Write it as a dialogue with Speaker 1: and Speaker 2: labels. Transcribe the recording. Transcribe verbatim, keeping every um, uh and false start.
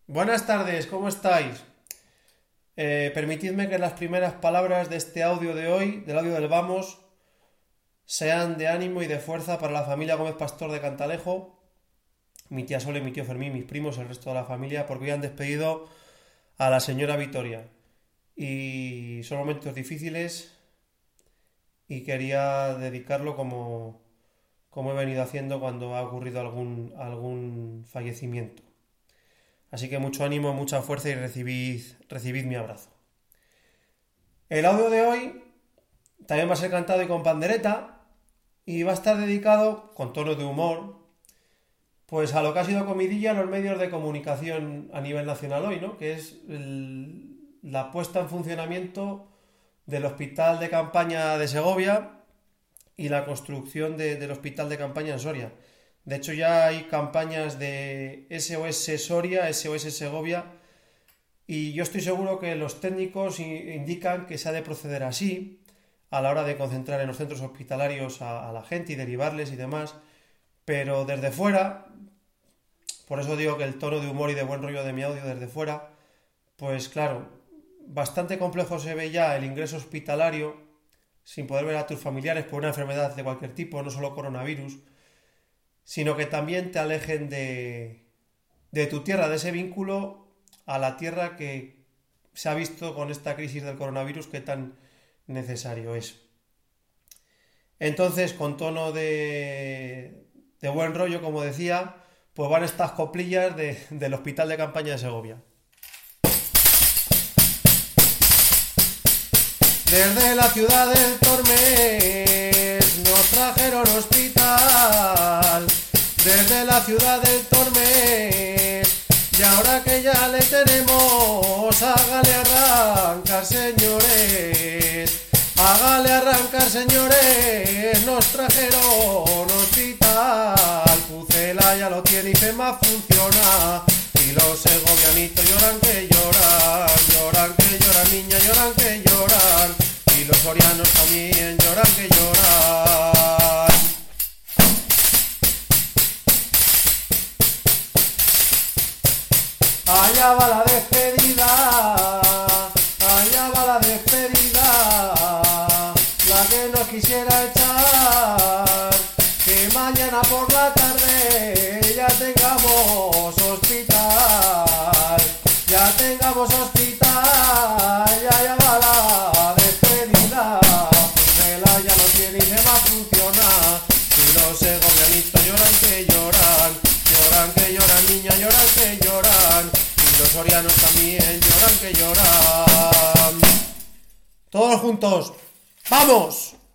Speaker 1: Buenas tardes, ¿cómo estáis? Eh, permitidme que las primeras palabras de este audio de hoy, del audio del Vamos, sean de ánimo y de fuerza para la familia Gómez Pastor de Cantalejo, mi tía Sole, mi tío Fermín, mis primos, el resto de la familia, porque hoy han despedido a la señora Vitoria. Y son momentos difíciles y quería dedicarlo como, como he venido haciendo cuando ha ocurrido algún, algún fallecimiento. Así que mucho ánimo, mucha fuerza y recibid, recibid mi abrazo. El audio de hoy también va a ser cantado y con pandereta y va a estar dedicado, con tono de humor, pues a lo que ha sido comidilla en los medios de comunicación a nivel nacional hoy, ¿no? Que es el, la puesta en funcionamiento del hospital de campaña de Segovia y la construcción de, del hospital de campaña en Soria. De hecho, ya hay campañas de S O S Soria, S O S Segovia, y yo estoy seguro que los técnicos indican que se ha de proceder así a la hora de concentrar en los centros hospitalarios a, a la gente y derivarles y demás, pero desde fuera, por eso digo que el tono de humor y de buen rollo de mi audio desde fuera, pues claro, bastante complejo se ve ya el ingreso hospitalario sin poder ver a tus familiares por una enfermedad de cualquier tipo, no solo coronavirus, sino que también te alejen de, de tu tierra, de ese vínculo a la tierra que se ha visto con esta crisis del coronavirus que tan necesario es. Entonces, con tono de, de buen rollo, como decía, pues van estas coplillas de, del Hospital de Campaña de Segovia. Desde la ciudad del Tormes nos trajeron hospital. Desde la ciudad del Tormes, y ahora que ya le tenemos, hágale arrancar, señores. Hágale arrancar, señores. Nos trajeron hospital. Pucela ya lo tiene y FEMA funciona. Y los segovianitos lloran que lloran, lloran que lloran, niña, lloran que lloran. Y los sorianos también lloran que lloran. Allá va la despedida, allá va la despedida, la que nos quisiera echar, que mañana por la tarde ya tengamos hospital, ya tengamos hospital, ya allá va la despedida, Pucela ya lo tiene y se va a funcionar, y los segovianitos lloran que lloran, lloran que lloran, niña, lloran que lloran, y los sorianos también lloran que lloran. Todos juntos, ¡vamos!